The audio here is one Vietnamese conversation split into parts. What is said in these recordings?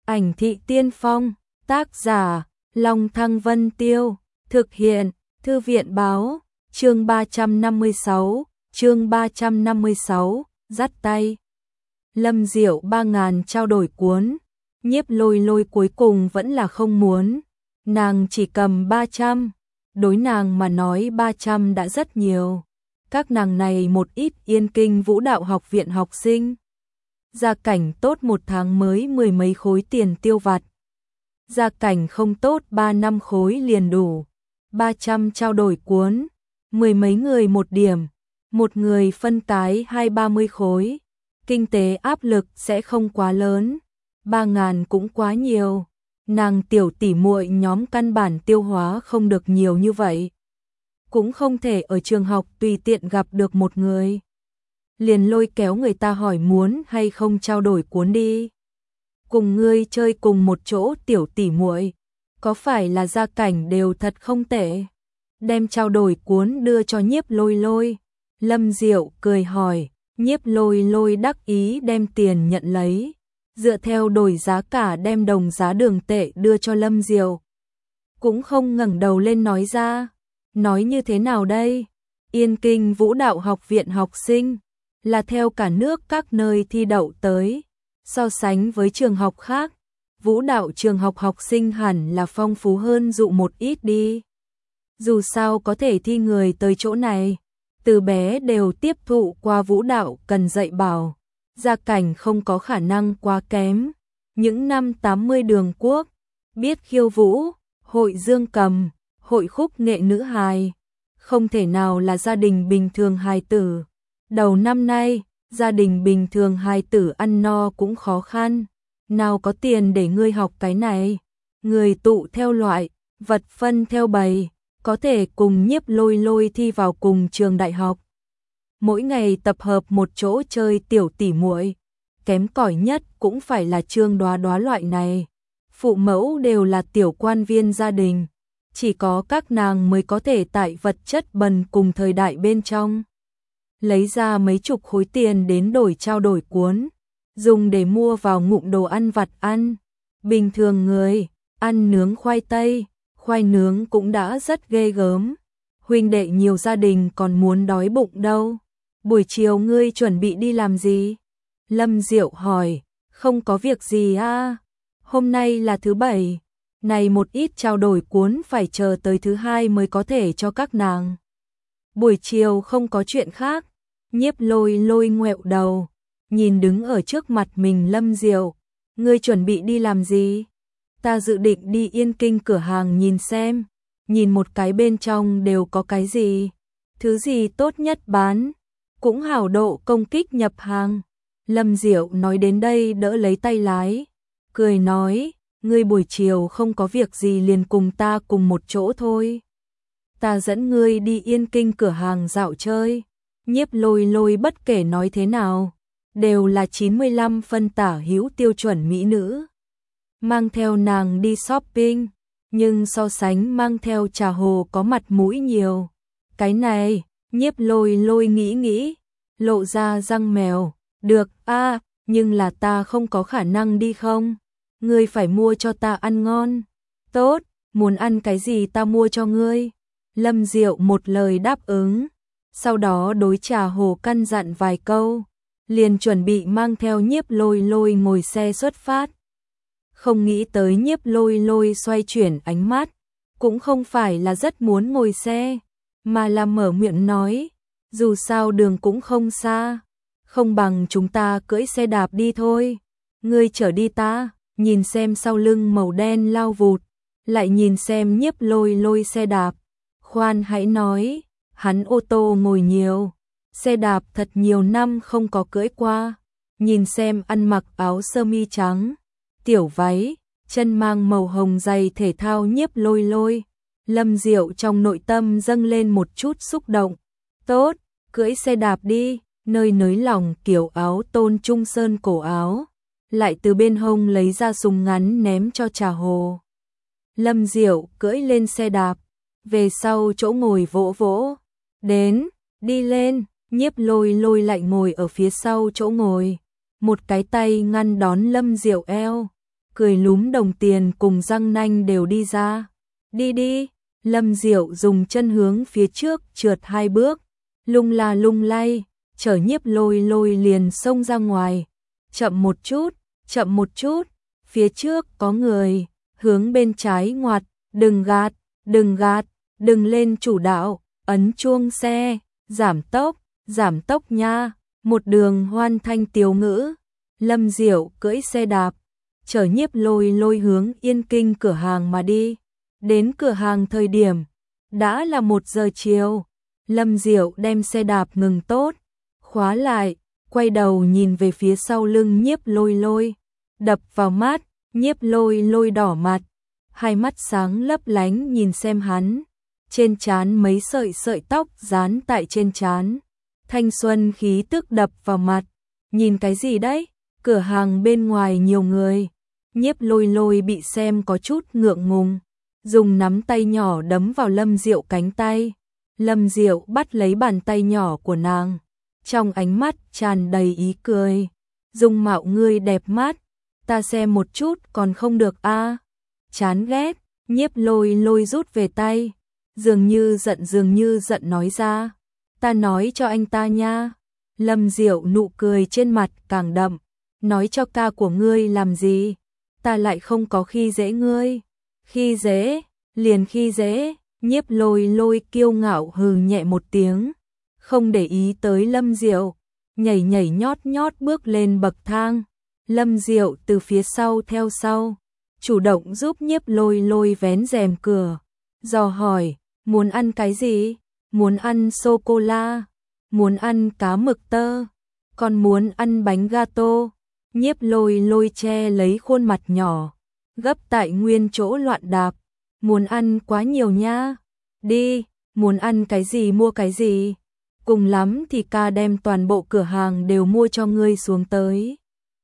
Ảnh thị tiên phong, tác giả, Long Thăng Vân Tiêu, thực hiện, Thư viện báo, chương 356, dắt tay. Lâm Diệu 3000 trao đổi cuốn, Nhiếp Lôi Lôi cuối cùng vẫn là không muốn, nàng chỉ cầm 300, đối nàng mà nói 300 đã rất nhiều. Các nàng này một ít Yên Kinh Vũ Đạo Học viện học sinh, gia cảnh tốt một tháng mới 10 mấy khối tiền tiêu vặt, gia cảnh không tốt 3 năm khối liền đủ. 300 trao đổi cuốn, 10 mấy người một điểm, một người phân cái 20-30 khối, kinh tế áp lực sẽ không quá lớn, 3000 cũng quá nhiều, nàng tiểu tỷ muội nhóm căn bản tiêu hóa không được nhiều như vậy. Cũng không thể ở trường học tùy tiện gặp được một người, liền lôi kéo người ta hỏi muốn hay không trao đổi cuốn đi. Cùng ngươi chơi cùng một chỗ tiểu tỷ muội, có phải là gia cảnh đều thật không tệ? Đem trao đổi cuốn đưa cho Nhiếp Lôi Lôi. Lâm Diệu cười hỏi, Nhiếp Lôi Lôi đắc ý đem tiền nhận lấy, dựa theo đổi giá cả đem đồng giá đường tệ đưa cho Lâm Diệu. Cũng không ngẩng đầu lên nói ra, nói như thế nào đây? Yên Kinh Vũ Đạo Học viện học sinh, là theo cả nước các nơi thi đậu tới, so sánh với trường học khác, Vũ đạo trường học học sinh hẳn là phong phú hơn dụ một ít đi. Dù sao có thể thi người tới chỗ này, từ bé đều tiếp thụ qua vũ đạo cần dạy bảo, gia cảnh không có khả năng quá kém. Những năm 80 đường quốc, biết khiêu vũ, hội dương cầm, hội khúc nghệ nữ hài, không thể nào là gia đình bình thường hài tử. Đầu năm nay, gia đình bình thường hài tử ăn no cũng khó khăn, nào có tiền để ngươi học cái này. Người tụ theo loại, vật phân theo bầy, có thể cùng Nhiếp Lôi Lôi thi vào cùng trường đại học. Mỗi ngày tập hợp một chỗ chơi tiểu tỷ muội, kém cỏi nhất cũng phải là Trương Đoá Đoá loại này. Phụ mẫu đều là tiểu quan viên gia đình, chỉ có các nàng mới có thể tại vật chất bần cùng thời đại bên trong lấy ra mấy chục khối tiền đến đổi trao đổi cuốn, dùng để mua vào ngụm đồ ăn vặt ăn. Bình thường người ăn nướng khoai nướng cũng đã rất ghê gớm, huynh đệ nhiều gia đình còn muốn đói bụng đâu. Buổi chiều ngươi chuẩn bị đi làm gì? Lâm Diệu hỏi. Không có việc gì à? Hôm nay là thứ bảy, này một ít trao đổi cuốn phải chờ tới thứ hai mới có thể cho các nàng. Buổi chiều không có chuyện khác. Nhiếp Lôi Lôi ngoẹo đầu, nhìn đứng ở trước mặt mình Lâm Diệu. Ngươi chuẩn bị đi làm gì? Ta dự định đi Yên Kinh cửa hàng nhìn xem, nhìn một cái bên trong đều có cái gì, thứ gì tốt nhất bán, cũng hảo độ công kích nhập hàng. Lâm Diệu nói đến đây đỡ lấy tay lái, cười nói, ngươi buổi chiều không có việc gì liền cùng ta cùng một chỗ thôi. Ta dẫn ngươi đi Yên Kinh cửa hàng dạo chơi. Nhiếp Lôi Lôi bất kể nói thế nào, đều là 95 phân tả hữu tiêu chuẩn mỹ nữ. Mang theo nàng đi shopping, nhưng so sánh mang theo trà hồ có mặt mũi nhiều. Cái này, Nhiếp Lôi Lôi nghĩ, lộ ra răng mèo, được a, nhưng là ta không có khả năng đi không? Ngươi phải mua cho ta ăn ngon. Tốt, muốn ăn cái gì ta mua cho ngươi. Lâm Diệu một lời đáp ứng, sau đó đối trà hồ căn dặn vài câu, liền chuẩn bị mang theo Nhiếp Lôi Lôi ngồi xe xuất phát. Không nghĩ tới Nhiếp Lôi Lôi xoay chuyển ánh mắt, cũng không phải là rất muốn ngồi xe, mà là mở miệng nói, dù sao đường cũng không xa, không bằng chúng ta cưỡi xe đạp đi thôi. Ngươi chở đi ta. Nhìn xem sau lưng màu đen lao vụt, lại nhìn xem Nhiếp Lôi Lôi xe đạp. Khoan hãy nói, hắn ô tô ngồi nhiều, xe đạp thật nhiều năm không có cưỡi qua. Nhìn xem ăn mặc áo sơ mi trắng, tiểu váy, chân mang màu hồng giày thể thao Nhiếp Lôi Lôi, Lâm Diệu trong nội tâm dâng lên một chút xúc động. Tốt, cưỡi xe đạp đi. Nơi nới lỏng kiểu áo tôn trung sơn cổ áo, lại từ bên hông lấy ra súng ngắn ném cho trà hồ. Lâm Diệu cưỡi lên xe đạp, về sau chỗ ngồi vỗ vỗ, đến, đi lên. Nhiếp Lôi Lôi lại ngồi ở phía sau chỗ ngồi, một cái tay ngăn đón Lâm Diệu eo, cười lúm đồng tiền cùng răng nanh đều đi ra. Đi đi, Lâm Diệu dùng chân hướng phía trước trượt 2 bước, lung la lung lay, chở Nhiếp Lôi Lôi liền xông ra ngoài. Chậm một chút, phía trước có người, hướng bên trái ngoặt, đừng gạt, đừng lên chủ đạo, ấn chuông xe, giảm tốc nha, một đường hoan thanh tiếu ngữ. Lâm Diệu cưỡi xe đạp, chở Nhiếp Lôi Lôi hướng Yên Kinh cửa hàng mà đi. Đến cửa hàng thời điểm, đã là 1 giờ chiều. Lâm Diệu đem xe đạp ngừng tốt, khóa lại, quay đầu nhìn về phía sau lưng Nhiếp Lôi Lôi. Đập vào mắt, Nhiếp Lôi Lôi đỏ mặt, hai mắt sáng lấp lánh nhìn xem hắn. Trên trán mấy sợi tóc dán tại trên trán, thanh xuân khí tức đập vào mặt. Nhìn cái gì đấy? Cửa hàng bên ngoài nhiều người. Nhiếp Lôi Lôi bị xem có chút ngượng ngùng, dùng nắm tay nhỏ đấm vào Lâm Diệu cánh tay. Lâm Diệu bắt lấy bàn tay nhỏ của nàng, trong ánh mắt tràn đầy ý cười. Dung mạo ngươi đẹp mắt, ta xem một chút còn không được a? Chán ghét. Nhiếp Lôi Lôi rút về tay, dường như giận nói ra. Ta nói cho anh ta nha. Lâm Diệu nụ cười trên mặt càng đậm. Nói cho ca của ngươi làm gì? Ta lại không có khi dễ ngươi. Khi dễ, liền khi dễ. Nhiếp Lôi Lôi kiêu ngạo hừ nhẹ một tiếng, không để ý tới Lâm Diệu, nhảy nhót bước lên bậc thang. Lâm Diệu từ phía sau theo sau, chủ động giúp Nhiếp Lôi Lôi vén rèm cửa, dò hỏi, muốn ăn cái gì? Muốn ăn sô-cô-la, muốn ăn cá mực tơ, còn muốn ăn bánh gato. Nhiếp Lôi Lôi che lấy khuôn mặt nhỏ, gấp tại nguyên chỗ loạn đạp. Muốn ăn quá nhiều nha. Đi, muốn ăn cái gì mua cái gì. Cùng lắm thì ca đem toàn bộ cửa hàng đều mua cho ngươi xuống tới.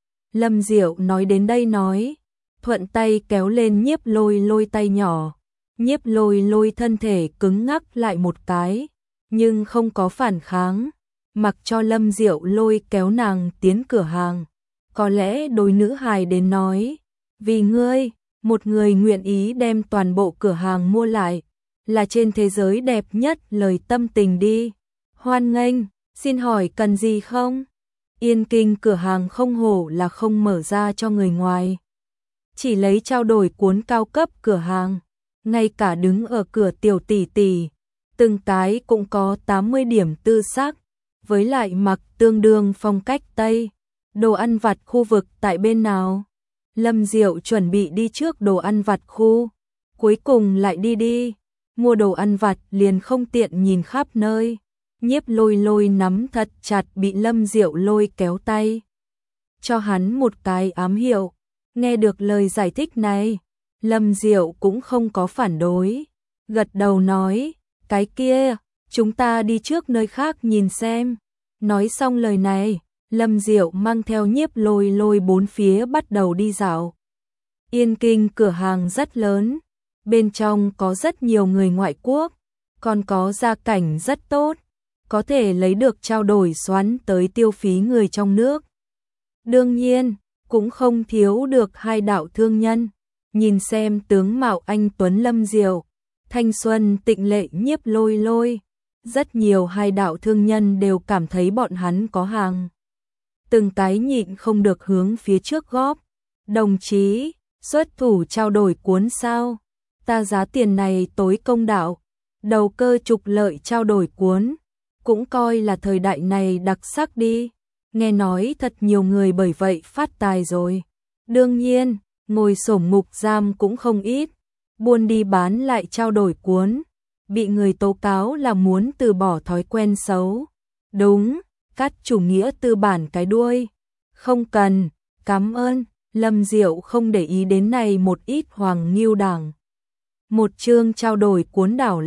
Lâm Diệu nói đến đây nói, thuận tay kéo lên Nhiếp Lôi Lôi tay nhỏ. Nhiếp Lôi Lôi thân thể cứng ngắc lại một cái, nhưng không có phản kháng, mặc cho Lâm Diệu lôi kéo nàng tiến cửa hàng. Có lẽ đối nữ hài đến nói, vì ngươi, một người nguyện ý đem toàn bộ cửa hàng mua lại, là trên thế giới đẹp nhất lời tâm tình đi. Hoan nghênh, xin hỏi cần gì không? Yên Kinh cửa hàng không hổ là không mở ra cho người ngoài, chỉ lấy trao đổi cuốn cao cấp cửa hàng. Ngay cả đứng ở cửa tiểu tỷ tỷ, từng cái cũng có 80 điểm tư sắc, với lại mặc tương đương phong cách Tây. Đồ ăn vặt khu vực tại bên nào? Lâm Diệu chuẩn bị đi trước đồ ăn vặt khu, cuối cùng lại đi mua đồ ăn vặt liền không tiện nhìn khắp nơi. Nhiếp Lôi Lôi nắm thật chặt bị Lâm Diệu lôi kéo tay, cho hắn một cái ám hiệu. Nghe được lời giải thích này, Lâm Diệu cũng không có phản đối, gật đầu nói, cái kia, chúng ta đi trước nơi khác nhìn xem. Nói xong lời này, Lâm Diệu mang theo Nhiếp Lôi Lôi bốn phía bắt đầu đi dạo. Yên Kinh cửa hàng rất lớn, bên trong có rất nhiều người ngoại quốc, còn có gia cảnh rất tốt, có thể lấy được trao đổi xoắn tới tiêu phí người trong nước. Đương nhiên, cũng không thiếu được hai đạo thương nhân. Nhìn xem tướng mạo anh tuấn Lâm Diệu, thanh xuân tịnh lệ Nhiếp Lôi Lôi, rất nhiều hai đạo thương nhân đều cảm thấy bọn hắn có hàng. Từng cái nhịn không được hướng phía trước góp. Đồng chí, xuất thủ trao đổi cuốn sao? Ta giá tiền này tối công đạo. Đầu cơ trục lợi trao đổi cuốn, cũng coi là thời đại này đặc sắc đi. Nghe nói thật nhiều người bởi vậy phát tài rồi. Đương nhiên, ngồi xổm ngục giam cũng không ít. Buôn đi bán lại trao đổi cuốn, bị người tố cáo là muốn từ bỏ thói quen xấu. Đúng, cắt chủ nghĩa tư bản cái đuôi. Không cần, cảm ơn. Lâm Diệu không để ý đến này một ít hoàng nghiêu đảng. Một chương trao đổi cuốn đảo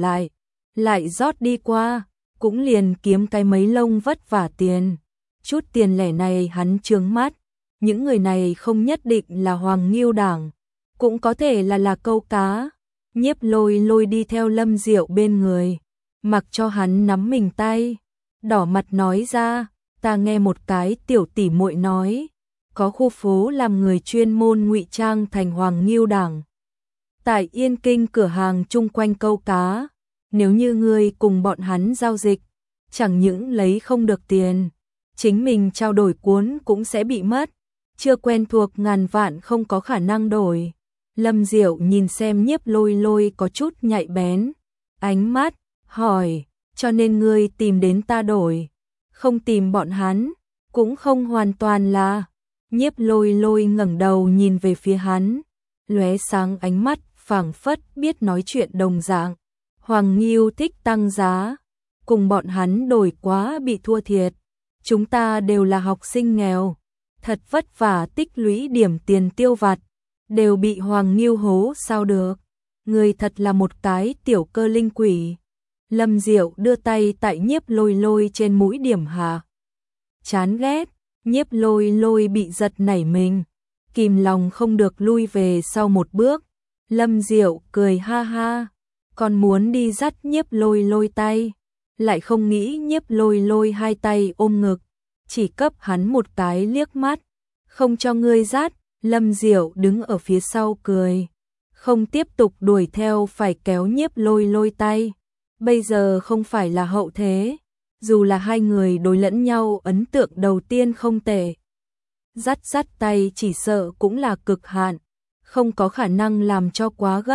lại rót đi qua, cũng liền kiếm cái mấy lông vất vả tiền. Chút tiền lẻ này hắn trướng mắt, những người này không nhất định là hoàng nghiêu đảng, cũng có thể là câu cá. Nhiếp Lôi Lôi đi theo Lâm Diệu bên người, mặc cho hắn nắm mình tay, đỏ mặt nói ra, ta nghe một cái tiểu tỷ muội nói, có khu phố làm người chuyên môn ngụy trang thành Hoàng Ngưu Đảng. Tại Yên Kinh cửa hàng chung quanh câu cá, nếu như ngươi cùng bọn hắn giao dịch, chẳng những lấy không được tiền, chính mình trao đổi cuốn cũng sẽ bị mất, chưa quen thuộc ngàn vạn không có khả năng đổi. Lâm Diệu nhìn xem Nhiếp Lôi Lôi có chút nhạy bén, ánh mắt, hỏi, cho nên ngươi tìm đến ta đổi, không tìm bọn hắn, cũng không hoàn toàn là. Nhiếp Lôi Lôi ngẩng đầu nhìn về phía hắn, lóe sáng ánh mắt, phảng phất biết nói chuyện đồng dạng. Hoàng Ngưu thích tăng giá, cùng bọn hắn đổi quá bị thua thiệt. Chúng ta đều là học sinh nghèo, thật vất vả tích lũy điểm tiền tiêu vặt, đều bị Hoàng Ngưu hố sao được. Người thật là một cái tiểu cơ linh quỷ. Lâm Diệu đưa tay tại Nhiếp Lôi Lôi trên mũi điểm hạ. Chán ghét, Nhiếp Lôi Lôi bị giật nảy mình, kìm lòng không được lui về sau một bước. Lâm Diệu cười ha ha, còn muốn đi dắt Nhiếp Lôi Lôi tay, lại không nghĩ Nhiếp Lôi Lôi hai tay ôm ngực, chỉ cấp hắn một cái liếc mắt, không cho ngươi dắt. Lâm Diệu đứng ở phía sau cười, không tiếp tục đuổi theo, phải kéo Nhiếp Lôi Lôi tay. Bây giờ không phải là hậu thế, dù là hai người đối lẫn nhau ấn tượng đầu tiên không tệ, dắt tay chỉ sợ cũng là cực hạn, không có khả năng làm cho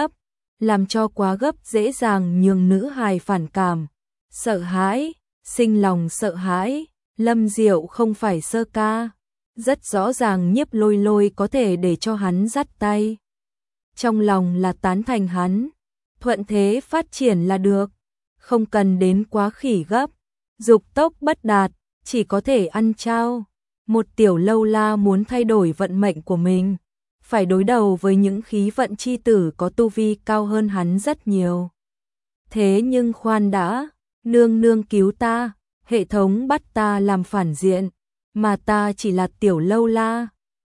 quá gấp dễ dàng nhường nữ hài phản cảm, sợ hãi, sinh lòng sợ hãi. Lâm Diệu không phải sơ ca, rất rõ ràng Nhiếp Lôi Lôi có thể để cho hắn dắt tay, trong lòng là tán thành hắn, thuận thế phát triển là được, không cần đến quá khỉ gấp, dục tốc bất đạt, chỉ có thể ăn trao. Một tiểu lâu la muốn thay đổi vận mệnh của mình, phải đối đầu với những khí vận chi tử có tu vi cao hơn hắn rất nhiều. Thế nhưng khoan đã, nương nương cứu ta, hệ thống bắt ta làm phản diện, mà ta chỉ là tiểu lâu la,